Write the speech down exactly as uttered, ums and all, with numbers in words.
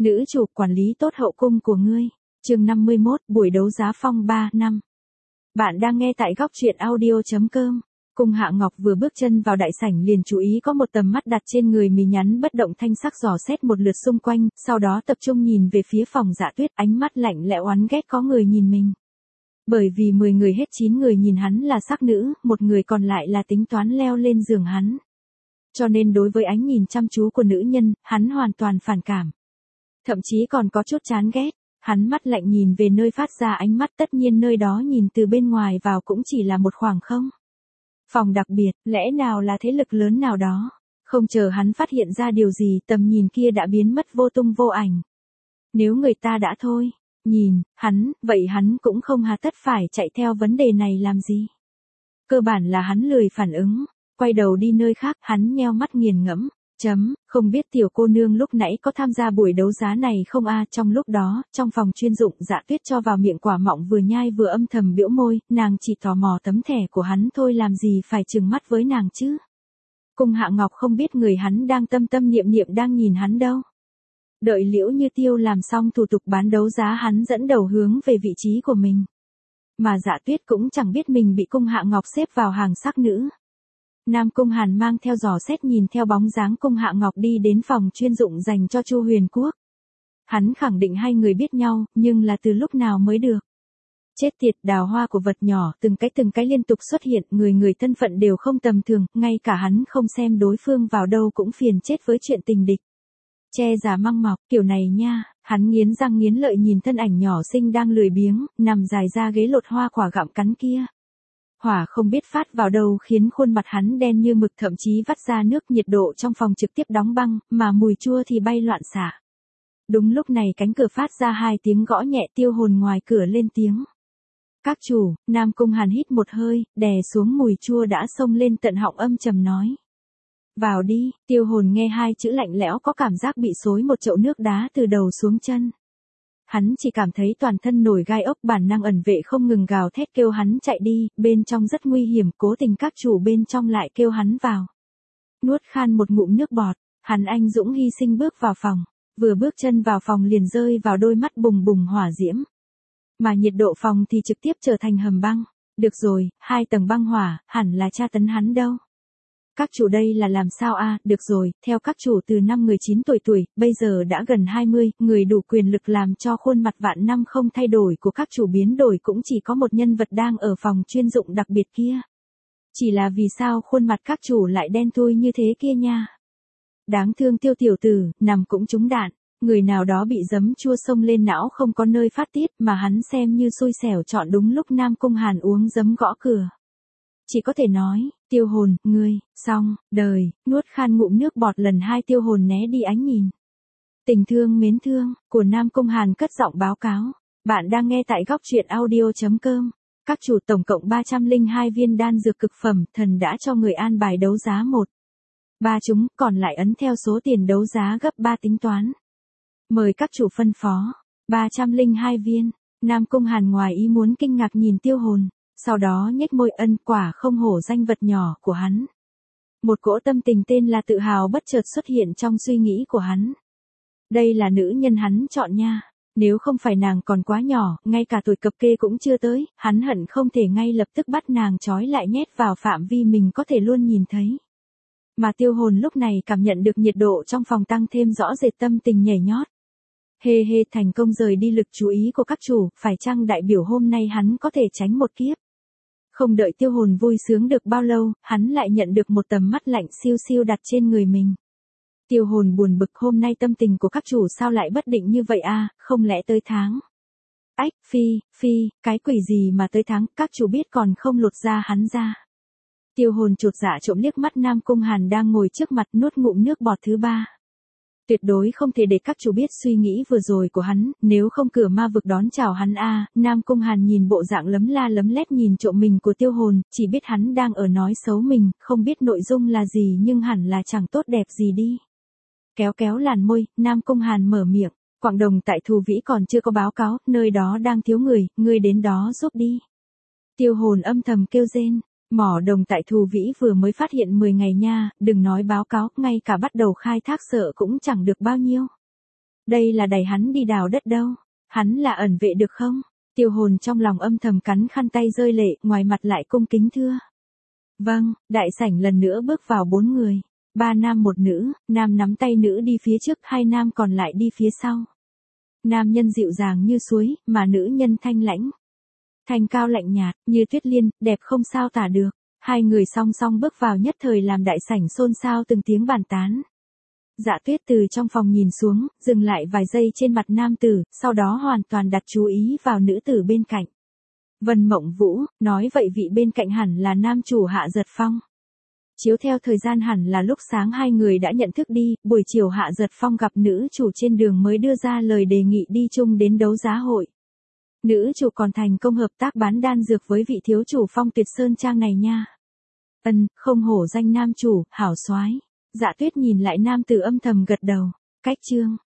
Nữ chủ quản lý tốt hậu cung của ngươi. Chương năm mươi mốt, buổi đấu giá phong ba năm. Bạn đang nghe tại góc truyện audio chấm com. Cung Hạ Ngọc vừa bước chân vào đại sảnh liền chú ý có một tầm mắt đặt trên người mì nhắn bất động thanh sắc dò xét một lượt xung quanh, sau đó tập trung nhìn về phía phòng Dạ Tuyết, ánh mắt lạnh lẽo oán ghét có người nhìn mình. Bởi vì mười người hết chín người nhìn hắn là sắc nữ, một người còn lại là tính toán leo lên giường hắn. Cho nên đối với ánh nhìn chăm chú của nữ nhân, hắn hoàn toàn phản cảm. Thậm chí còn có chút chán ghét. Hắn mắt lạnh nhìn về nơi phát ra ánh mắt, tất nhiên nơi đó nhìn từ bên ngoài vào cũng chỉ là một khoảng không. Phòng đặc biệt, lẽ nào là thế lực lớn nào đó. Không chờ hắn phát hiện ra điều gì, tầm nhìn kia đã biến mất vô tung vô ảnh. Nếu người ta đã thôi, nhìn, hắn, vậy hắn cũng không hà tất phải chạy theo vấn đề này làm gì. Cơ bản là hắn lười phản ứng, quay đầu đi nơi khác, hắn nheo mắt nghiền ngẫm. Chấm, không biết tiểu cô nương lúc nãy có tham gia buổi đấu giá này không a? Trong lúc đó, trong phòng chuyên dụng Dạ Tuyết cho vào miệng quả mọng vừa nhai vừa âm thầm bĩu môi, nàng chỉ tò mò tấm thẻ của hắn thôi, làm gì phải trừng mắt với nàng chứ. Cung Hạ Ngọc không biết người hắn đang tâm tâm niệm niệm đang nhìn hắn đâu. Đợi Liễu Như Tiêu làm xong thủ tục bán đấu giá, hắn dẫn đầu hướng về vị trí của mình. Mà Dạ Tuyết cũng chẳng biết mình bị Cung Hạ Ngọc xếp vào hàng sắc nữ. Nam Cung Hàn mang theo dò xét nhìn theo bóng dáng Cung Hạ Ngọc đi đến phòng chuyên dụng dành cho Chu Huyền Quốc. Hắn khẳng định hai người biết nhau, nhưng là từ lúc nào mới được. Chết tiệt, đào hoa của vật nhỏ, từng cái từng cái liên tục xuất hiện, người người thân phận đều không tầm thường, ngay cả hắn không xem đối phương vào đâu cũng phiền chết với chuyện tình địch. Che giả măng mọc, kiểu này nha, hắn nghiến răng nghiến lợi nhìn thân ảnh nhỏ xinh đang lười biếng, nằm dài ra ghế lột hoa quả gặm cắn kia. Hỏa không biết phát vào đâu khiến khuôn mặt hắn đen như mực, thậm chí vắt ra nước, nhiệt độ trong phòng trực tiếp đóng băng, mà mùi chua thì bay loạn xạ. Đúng lúc này cánh cửa phát ra hai tiếng gõ nhẹ, Tiêu Hồn ngoài cửa lên tiếng. Các chủ, Nam Cung Hàn hít một hơi, đè xuống mùi chua đã xông lên tận họng, âm trầm nói. Vào đi. Tiêu Hồn nghe hai chữ lạnh lẽo có cảm giác bị xối một chậu nước đá từ đầu xuống chân. Hắn chỉ cảm thấy toàn thân nổi gai ốc, bản năng ẩn vệ không ngừng gào thét kêu hắn chạy đi, bên trong rất nguy hiểm, cố tình các chủ bên trong lại kêu hắn vào. Nuốt khan một ngụm nước bọt, hắn anh dũng hy sinh bước vào phòng, vừa bước chân vào phòng liền rơi vào đôi mắt bùng bùng hỏa diễm. Mà nhiệt độ phòng thì trực tiếp trở thành hầm băng. Được rồi, hai tầng băng hỏa, hẳn là tra tấn hắn đâu. Các chủ đây là làm sao a? À, được rồi, theo các chủ từ năm mười chín tuổi tuổi, bây giờ đã gần hai mươi, người đủ quyền lực làm cho khuôn mặt vạn năm không thay đổi của các chủ biến đổi cũng chỉ có một nhân vật đang ở phòng chuyên dụng đặc biệt kia. Chỉ là vì sao khuôn mặt các chủ lại đen thui như thế kia nha. Đáng thương Tiêu tiểu tử, nằm cũng trúng đạn, người nào đó bị giấm chua xông lên não không có nơi phát tiết, mà hắn xem như xui xẻo chọn đúng lúc Nam Cung Hàn uống giấm gõ cửa. Chỉ có thể nói, Tiêu Hồn, ngươi, xong, đời, nuốt khan ngụm nước bọt lần hai, Tiêu Hồn né đi ánh nhìn. Tình thương mến thương, của Nam Cung Hàn cất giọng báo cáo. Bạn đang nghe tại góc truyện audio chấm com. Các chủ tổng cộng ba trăm lẻ hai viên đan dược cực phẩm, thần đã cho người an bài đấu giá một. Ba chúng, còn lại ấn theo số tiền đấu giá gấp ba tính toán. Mời các chủ phân phó. ba trăm lẻ hai viên, Nam Cung Hàn ngoài ý muốn kinh ngạc nhìn Tiêu Hồn. Sau đó nhếch môi, ân, quả không hổ danh vật nhỏ của hắn. Một cỗ tâm tình tên là tự hào bất chợt xuất hiện trong suy nghĩ của hắn. Đây là nữ nhân hắn chọn nha. Nếu không phải nàng còn quá nhỏ, ngay cả tuổi cập kê cũng chưa tới, hắn hận không thể ngay lập tức bắt nàng trói lại nhét vào phạm vi mình có thể luôn nhìn thấy. Mà Tiêu Hồn lúc này cảm nhận được nhiệt độ trong phòng tăng thêm rõ rệt, tâm tình nhảy nhót. Hê hê, thành công rời đi lực chú ý của các chủ, phải chăng đại biểu hôm nay hắn có thể tránh một kiếp. Không đợi Tiêu Hồn vui sướng được bao lâu, hắn lại nhận được một tầm mắt lạnh siêu siêu đặt trên người mình. Tiêu Hồn buồn bực, hôm nay tâm tình của các chủ sao lại bất định như vậy a? Không lẽ tới tháng? Ách, phi, phi, cái quỷ gì mà tới tháng, các chủ biết còn không lột ra hắn ra. Tiêu Hồn chột dạ trộm liếc mắt Nam Cung Hàn đang ngồi trước mặt, nuốt ngụm nước bọt thứ ba. Tuyệt đối không thể để các chủ biết suy nghĩ vừa rồi của hắn, nếu không cửa ma vực đón chào hắn a. À, Nam Cung Hàn nhìn bộ dạng lấm la lấm lét nhìn trộm mình của Tiêu Hồn, chỉ biết hắn đang ở nói xấu mình, không biết nội dung là gì nhưng hẳn là chẳng tốt đẹp gì đi. Kéo kéo làn môi, Nam Cung Hàn mở miệng, Quảng Đồng tại Thù Vĩ còn chưa có báo cáo, nơi đó đang thiếu người, ngươi đến đó giúp đi. Tiêu Hồn âm thầm kêu rên. Mỏ đồng tại Thù Vĩ vừa mới phát hiện mười ngày nha, đừng nói báo cáo, ngay cả bắt đầu khai thác sợ cũng chẳng được bao nhiêu. đây là đẩy hắn đi đào đất đâu, hắn là ẩn vệ được không? Tiêu hồn trong lòng âm thầm cắn khăn tay rơi lệ, ngoài mặt lại cung kính thưa. Vâng, đại sảnh lần nữa bước vào bốn người. Ba nam một nữ, nam nắm tay nữ đi phía trước, hai nam còn lại đi phía sau. Nam nhân dịu dàng như suối, mà nữ nhân thanh lãnh. Thanh cao lạnh nhạt, như tuyết liên, đẹp không sao tả được. Hai người song song bước vào nhất thời làm đại sảnh xôn xao từng tiếng bàn tán. Dạ Tuyết từ trong phòng nhìn xuống, dừng lại vài giây trên mặt nam tử, sau đó hoàn toàn đặt chú ý vào nữ tử bên cạnh. Vân Mộng Vũ, nói vậy vị bên cạnh hẳn là nam chủ Hạ Giật Phong. Chiếu theo thời gian hẳn là lúc sáng hai người đã nhận thức đi, buổi chiều Hạ Giật Phong gặp nữ chủ trên đường mới đưa ra lời đề nghị đi chung đến đấu giá hội. Nữ chủ còn thành công hợp tác bán đan dược với vị thiếu chủ Phong Tuyệt Sơn Trang này nha. Ân, không hổ danh nam chủ, hảo soái. Dạ Tuyết nhìn lại nam tử âm thầm gật đầu. Cách chương